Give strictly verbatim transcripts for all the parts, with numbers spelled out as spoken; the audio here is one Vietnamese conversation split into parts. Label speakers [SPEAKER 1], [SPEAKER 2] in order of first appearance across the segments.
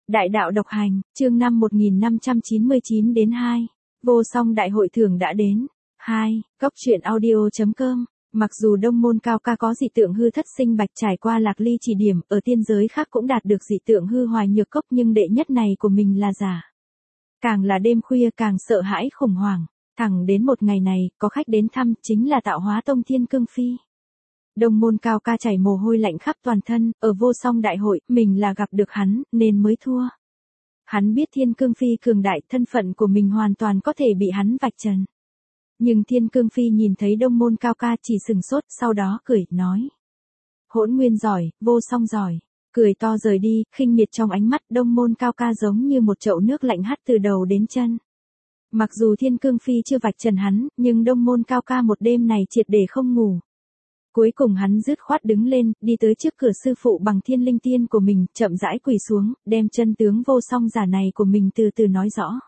[SPEAKER 1] Đại đạo độc hành, chương năm một nghìn năm trăm chín mươi chín đến hai. Vô song đại hội thưởng đã đến. hai. Góc truyện audio chấm com. Mặc dù Đông Môn Cao Ca có dị tượng hư thất sinh bạch trải qua Lạc Ly chỉ điểm, ở tiên giới khác cũng đạt được dị tượng hư hoài nhược cốc, nhưng đệ nhất này của mình là giả. Càng là đêm khuya càng sợ hãi khủng hoảng. Thẳng đến một ngày này, có khách đến thăm, chính là Tạo Hóa Tông Thiên Cương Phi. Đông Môn Cao Ca chảy mồ hôi lạnh khắp toàn thân, ở vô song đại hội, mình là gặp được hắn, nên mới thua. Hắn biết Thiên Cương Phi cường đại, thân phận của mình hoàn toàn có thể bị hắn vạch trần. Nhưng Thiên Cương Phi nhìn thấy Đông Môn Cao Ca chỉ sừng sốt, sau đó cười, nói. Hỗn Nguyên giỏi, vô song giỏi. Cười to rời đi, khinh miệt trong ánh mắt, Đông Môn Cao Ca giống như một chậu nước lạnh hắt từ đầu đến chân. Mặc dù Thiên Cương Phi chưa vạch trần hắn, nhưng Đông Môn Cao Ca một đêm này triệt để không ngủ. Cuối cùng hắn dứt khoát đứng lên, đi tới trước cửa sư phụ bằng thiên linh tiên của mình, chậm rãi quỳ xuống, đem chân tướng vô song giả này của mình từ từ nói rõ.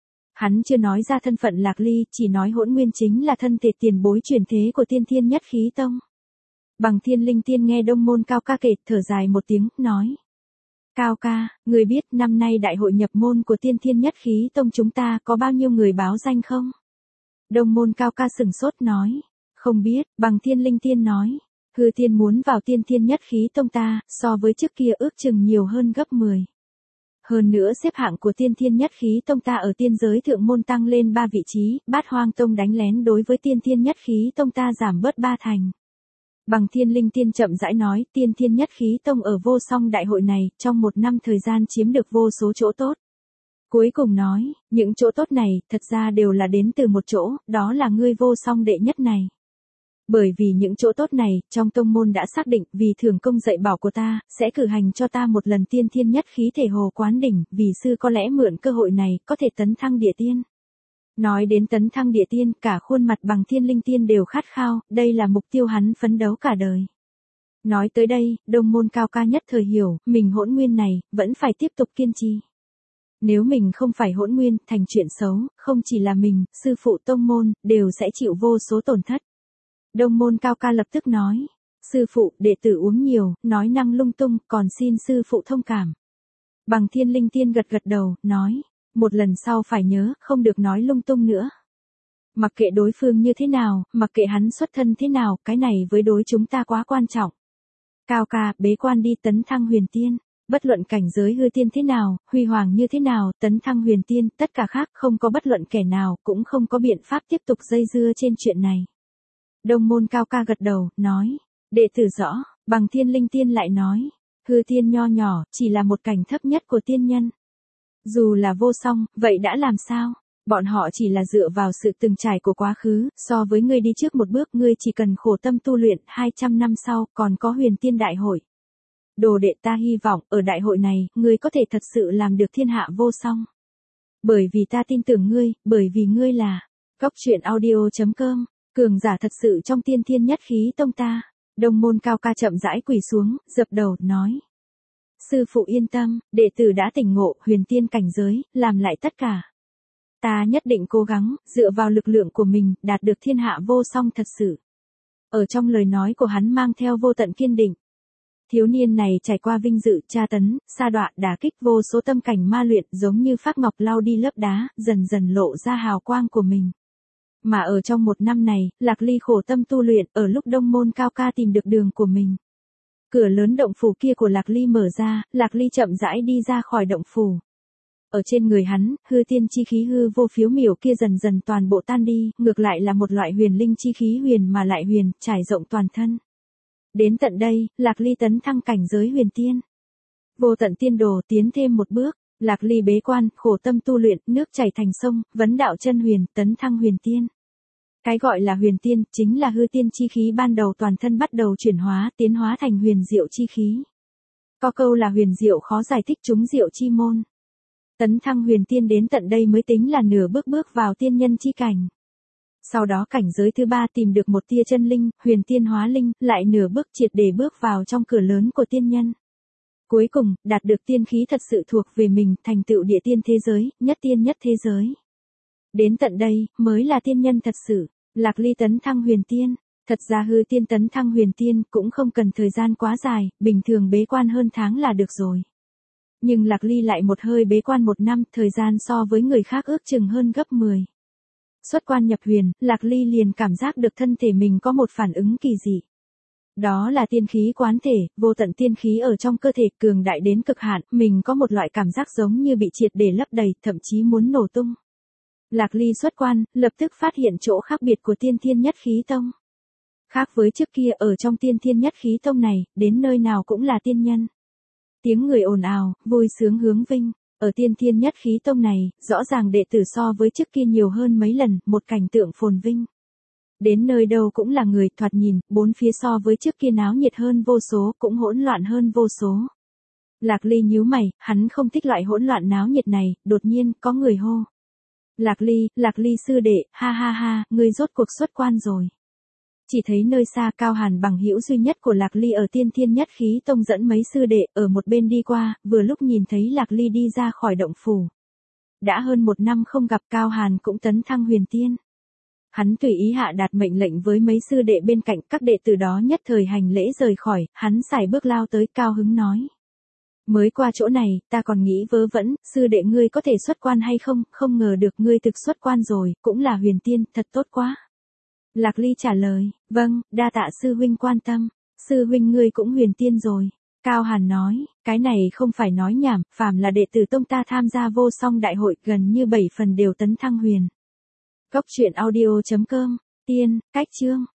[SPEAKER 1] Hắn chưa nói ra thân phận Lạc Ly, chỉ nói Hỗn Nguyên chính là thân thể tiền bối truyền thế của Tiên Thiên Nhất Khí Tông. Bằng thiên linh tiên nghe Đông Môn Cao Ca kể, thở dài một tiếng, nói. Cao Ca, người biết năm nay đại hội nhập môn của Tiên Thiên Nhất Khí Tông chúng ta có bao nhiêu người báo danh không? Đông Môn Cao Ca sửng sốt nói. Không biết, bằng thiên linh tiên nói. Hư tiên muốn vào Tiên Thiên Nhất Khí Tông ta, so với trước kia ước chừng nhiều hơn gấp mười. Hơn nữa xếp hạng của Tiên Thiên Nhất Khí Tông ta ở tiên giới thượng môn tăng lên ba vị trí, Bát Hoang Tông đánh lén đối với Tiên Thiên Nhất Khí Tông ta giảm bớt ba thành. Bằng thiên linh tiên chậm rãi nói, Tiên Thiên Nhất Khí Tông ở vô song đại hội này, trong một năm thời gian chiếm được vô số chỗ tốt. Cuối cùng nói, những chỗ tốt này, thật ra đều là đến từ một chỗ, đó là ngươi vô song đệ nhất này. Bởi vì những chỗ tốt này, trong tông môn đã xác định, vì thưởng công dạy bảo của ta, sẽ cử hành cho ta một lần Tiên Thiên Nhất Khí thể hồ quán đỉnh, vì sư có lẽ mượn cơ hội này, có thể tấn thăng địa tiên. Nói đến tấn thăng địa tiên, cả khuôn mặt bằng thiên linh tiên đều khát khao, đây là mục tiêu hắn phấn đấu cả đời. Nói tới đây, Đông Môn Cao Ca nhất thời hiểu, mình Hỗn Nguyên này, vẫn phải tiếp tục kiên trì. Nếu mình không phải Hỗn Nguyên, thành chuyện xấu, không chỉ là mình, sư phụ tông môn, đều sẽ chịu vô số tổn thất. Đông Môn Cao Ca lập tức nói, sư phụ, đệ tử uống nhiều, nói năng lung tung, còn xin sư phụ thông cảm. Bằng thiên linh tiên gật gật đầu, nói, một lần sau phải nhớ, không được nói lung tung nữa. Mặc kệ đối phương như thế nào, mặc kệ hắn xuất thân thế nào, cái này với đối chúng ta quá quan trọng. Cao Ca, bế quan đi tấn thăng huyền tiên, bất luận cảnh giới hư tiên thế nào, huy hoàng như thế nào, tấn thăng huyền tiên, tất cả khác không có bất luận kẻ nào, cũng không có biện pháp tiếp tục dây dưa trên chuyện này. Đông Môn Cao Ca gật đầu, nói, đệ tử rõ. Bằng thiên linh tiên lại nói, hư tiên nho nhỏ, chỉ là một cảnh thấp nhất của tiên nhân. Dù là vô song, vậy đã làm sao? Bọn họ chỉ là dựa vào sự từng trải của quá khứ, so với ngươi đi trước một bước, ngươi chỉ cần khổ tâm tu luyện, hai trăm năm sau, còn có huyền tiên đại hội. Đồ đệ ta hy vọng, ở đại hội này, ngươi có thể thật sự làm được thiên hạ vô song. Bởi vì ta tin tưởng ngươi, bởi vì ngươi là, góc truyện audio chấm com. Cường giả thật sự trong Tiên Thiên Nhất Khí Tông ta. Đông Môn Cao Ca chậm rãi quỳ xuống, dập đầu, nói. Sư phụ yên tâm, đệ tử đã tỉnh ngộ, huyền tiên cảnh giới, làm lại tất cả. Ta nhất định cố gắng, dựa vào lực lượng của mình, đạt được thiên hạ vô song thật sự. Ở trong lời nói của hắn mang theo vô tận kiên định. Thiếu niên này trải qua vinh dự, tra tấn, sa đọa, đả kích vô số tâm cảnh ma luyện, giống như phác ngọc lau đi lớp đá, dần dần lộ ra hào quang của mình. Mà ở trong một năm này, Lạc Ly khổ tâm tu luyện, ở lúc Đông Môn Cao Ca tìm được đường của mình. Cửa lớn động phủ kia của Lạc Ly mở ra, Lạc Ly chậm rãi đi ra khỏi động phủ. Ở trên người hắn, hư tiên chi khí hư vô phiếu miểu kia dần dần toàn bộ tan đi, ngược lại là một loại huyền linh chi khí huyền mà lại huyền, trải rộng toàn thân. Đến tận đây, Lạc Ly tấn thăng cảnh giới huyền tiên. Vô tận tiên đồ tiến thêm một bước. Lạc Ly bế quan, khổ tâm tu luyện, nước chảy thành sông, vấn đạo chân huyền, tấn thăng huyền tiên. Cái gọi là huyền tiên, chính là hư tiên chi khí ban đầu toàn thân bắt đầu chuyển hóa, tiến hóa thành huyền diệu chi khí. Có câu là huyền diệu khó giải thích chúng diệu chi môn. Tấn thăng huyền tiên đến tận đây mới tính là nửa bước bước vào tiên nhân chi cảnh. Sau đó cảnh giới thứ ba tìm được một tia chân linh, huyền tiên hóa linh, lại nửa bước triệt để bước vào trong cửa lớn của tiên nhân. Cuối cùng, đạt được tiên khí thật sự thuộc về mình, thành tựu địa tiên thế giới, nhất tiên nhất thế giới. Đến tận đây, mới là tiên nhân thật sự. Lạc Ly tấn thăng huyền tiên. Thật ra hư tiên tấn thăng huyền tiên cũng không cần thời gian quá dài, bình thường bế quan hơn tháng là được rồi. Nhưng Lạc Ly lại một hơi bế quan một năm, thời gian so với người khác ước chừng hơn gấp mười. Xuất quan nhập huyền, Lạc Ly liền cảm giác được thân thể mình có một phản ứng kỳ dị. Đó là tiên khí quán thể, vô tận tiên khí ở trong cơ thể cường đại đến cực hạn, mình có một loại cảm giác giống như bị triệt để lấp đầy, thậm chí muốn nổ tung. Lạc Ly xuất quan, lập tức phát hiện chỗ khác biệt của tiên thiên nhất khí tông. Khác với trước kia ở trong tiên thiên nhất khí tông này, đến nơi nào cũng là tiên nhân. Tiếng người ồn ào, vui sướng hướng vinh. Ở tiên thiên nhất khí tông này, rõ ràng đệ tử so với trước kia nhiều hơn mấy lần, một cảnh tượng phồn vinh. Đến nơi đâu cũng là người, thoạt nhìn, bốn phía so với trước kia náo nhiệt hơn vô số, cũng hỗn loạn hơn vô số. Lạc Ly nhíu mày, hắn không thích loại hỗn loạn náo nhiệt này, đột nhiên, có người hô. Lạc Ly, Lạc Ly sư đệ, ha ha ha, ngươi rốt cuộc xuất quan rồi. Chỉ thấy nơi xa Cao Hàn bằng hữu duy nhất của Lạc Ly ở tiên thiên nhất khí tông dẫn mấy sư đệ ở một bên đi qua, vừa lúc nhìn thấy Lạc Ly đi ra khỏi động phủ. Đã hơn một năm không gặp, Cao Hàn cũng tấn thăng huyền tiên. Hắn tùy ý hạ đạt mệnh lệnh với mấy sư đệ bên cạnh, các đệ tử đó nhất thời hành lễ rời khỏi, hắn sải bước lao tới, cao hứng nói. Mới qua chỗ này, ta còn nghĩ vớ vẩn, sư đệ ngươi có thể xuất quan hay không, không ngờ được ngươi thực xuất quan rồi, cũng là huyền tiên, thật tốt quá. Lạc Ly trả lời, vâng, đa tạ sư huynh quan tâm, sư huynh ngươi cũng huyền tiên rồi. Cao Hàn nói, cái này không phải nói nhảm, phàm là đệ tử tông ta tham gia vô song đại hội gần như bảy phần đều tấn thăng huyền. Cốc truyện audio chấm com, tiên, cách chương.